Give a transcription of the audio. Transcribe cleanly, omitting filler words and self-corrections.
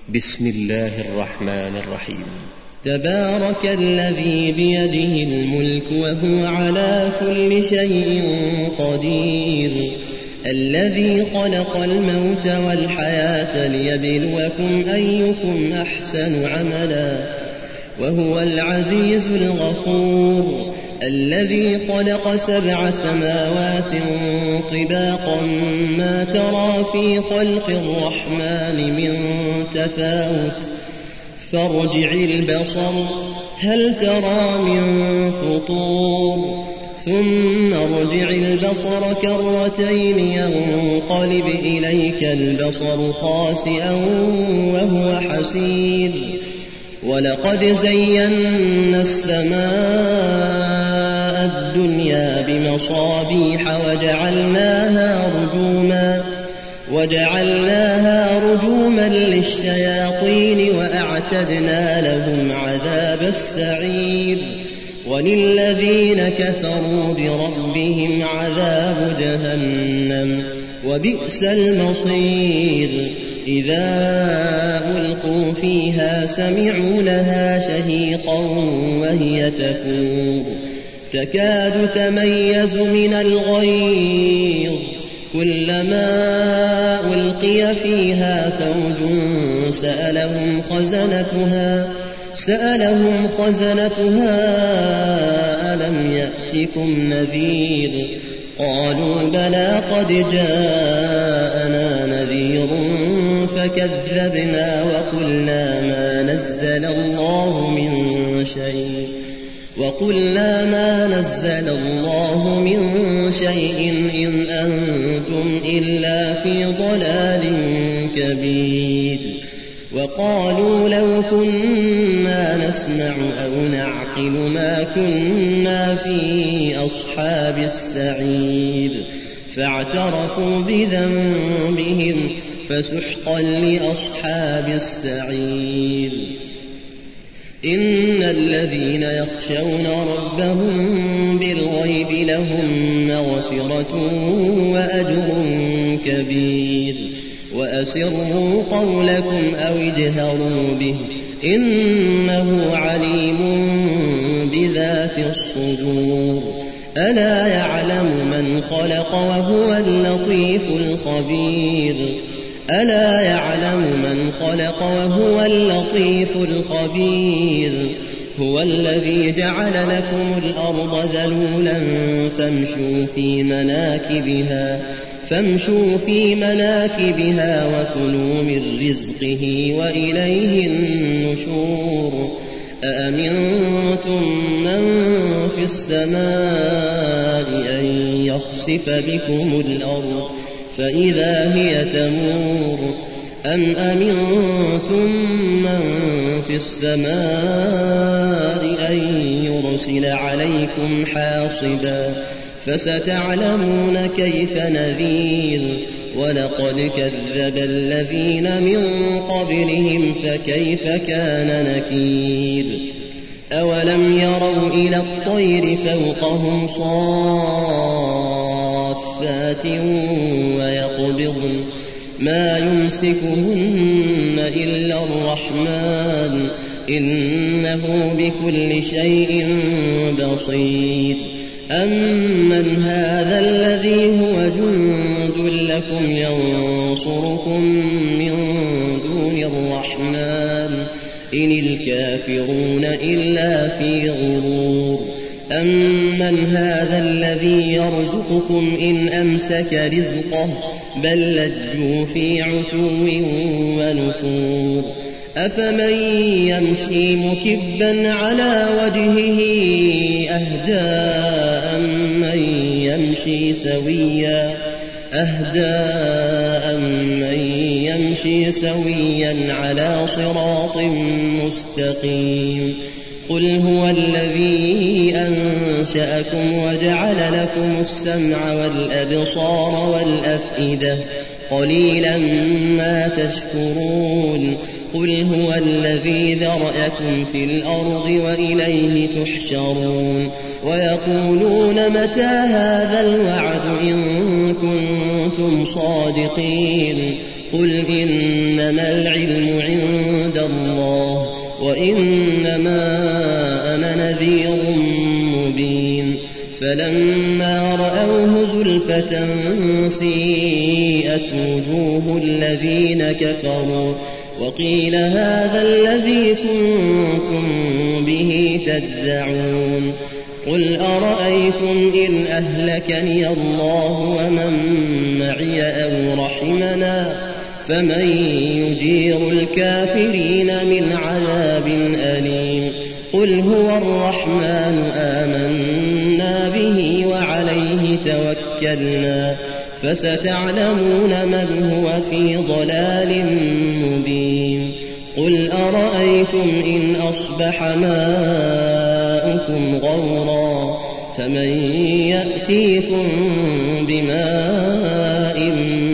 بسم الله الرحمن الرحيم. تبارك الذي بيده الملك وهو على كل شيء قدير، الذي خلق الموت والحياة ليبلوكم أيكم أحسن عملا، وهو العزيز الغفور، الذي خلق 7 سماوات طباقا ما ترى في خلق الرحمن من تفاوت، فارجع البصر هل ترى من فطور، ثم ارجع البصر كرتين ينقلب إليك البصر خاسئا وهو حسير. ولقد زينا السماء الدنيا بمصابيح وجعلناها رجوما للشياطين وأعتدنا لهم عذاب السعير. وللذين كفروا بربهم عذاب جهنم وبئس المصير. إذا ألقوا فيها سمعوا لها شهيقا وهي تفور، تكاد تميز من الغيظ، كلما ألقي فيها فوج سألهم خزنتها ألم يأتكم نذير؟ قالوا بلى قد جاءنا نذير فكذبنا وقلنا ما نزل الله من شيء إن أنتم إلا في ضلال كبير. وقالوا لو كنا نسمع أو نعقل ما كنا في أصحاب السعير، فاعترفوا بذنبهم فسحقا لأصحاب السعير. إن الذين يخشون ربهم بالغيب لهم مغفرة وأجر كبير. وأسروا قولكم أو اجهروا به إنه عليم بذات الصدور. ألا يعلم من خلق وهو اللطيف الخبير. هو الذي جعل لكم الأرض ذلولا فامشوا في مناكبها وكلوا من رزقه وإليه النشور. أأمنتم من في السماء أن يخسف بكم الأرض فإذا هي تمور، أم أمنتم من في السماء أن يرسل عليكم حاصبا، فستعلمون كيف نذير. ولقد كذب الذين من قبلهم فكيف كان نكير. أولم يروا إلى الطير فوقهم صافات ويقبضن ما يمسكهن إلا الرحمن إنه بكل شيء بصير. أمن هذا الذي هو جند لكم ينصركم من دون الرحمن إن الكافرون إلا في غرور. أمن هذا الذي يرزقكم إن أمسك رزقه بل لجوا في عتو ونفور. أفمن يمشي مكبا على وجهه أهدى أمن يمشي سويا على صراط مستقيم. قل هو الذي أنشأكم وجعل لكم السمع والأبصار والأفئدة قليلا ما تشكرون. قل هو الذي ذرأكم في الأرض وإليه تحشرون. ويقولون متى هذا الوعد إن كنتم صادقين. قل إنما العلم عند وإنما أنا نذير مبين فلما رأوه زلفة سيئت وجوه الذين كفروا وقيل هذا الذي كنتم به تدعون قل أرأيتم إن أهلكني الله ومن معي أو رحمنا فمن يجير الكافرين من عذاب أليم قل هو الرحمن آمنا به وعليه توكلنا فستعلمون من هو في ضلال مبين قل أرأيتم إن أصبح ماؤكم غورا فمن يأتيكم بماء